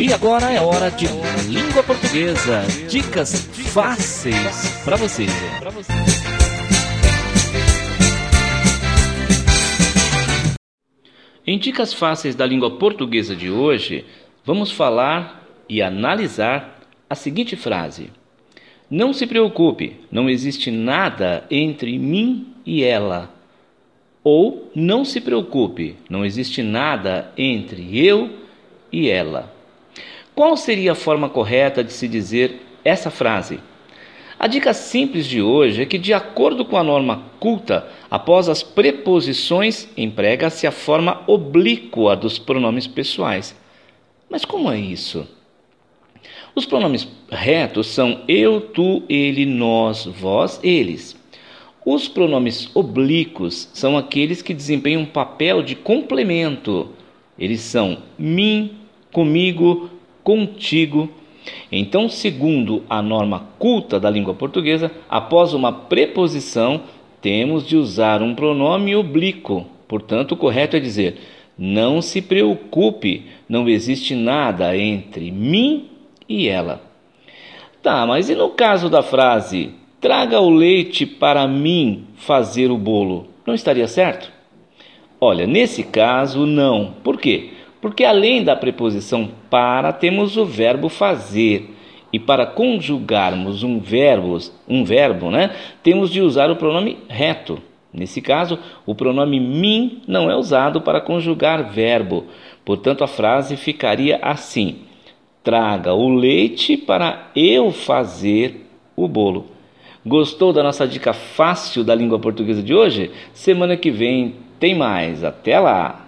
E agora é hora de língua portuguesa. Dicas fáceis para você. Em Dicas Fáceis da Língua Portuguesa de hoje, vamos falar e analisar a seguinte frase: não se preocupe, não existe nada entre mim e ela. Ou não se preocupe, não existe nada entre eu e ela. Qual seria a forma correta de se dizer essa frase? A dica simples de hoje é que, de acordo com a norma culta, após as preposições emprega-se a forma oblíqua dos pronomes pessoais. Mas como é isso? Os pronomes retos são eu, tu, ele, nós, vós, eles. Os pronomes oblíquos são aqueles que desempenham um papel de complemento. Eles são mim, comigo, contigo. Então, segundo a norma culta da língua portuguesa, após uma preposição, temos de usar um pronome oblíquo. Portanto, o correto é dizer: não se preocupe, não existe nada entre mim e ela. Tá, mas e no caso da frase traga o leite para mim fazer o bolo? Não estaria certo? Olha, nesse caso não. Por quê? Porque além da preposição para, temos o verbo fazer. E para conjugarmos um verbo, temos de usar o pronome reto. Nesse caso, o pronome mim não é usado para conjugar verbo. Portanto, a frase ficaria assim: traga o leite para eu fazer o bolo. Gostou da nossa dica fácil da língua portuguesa de hoje? Semana que vem tem mais. Até lá!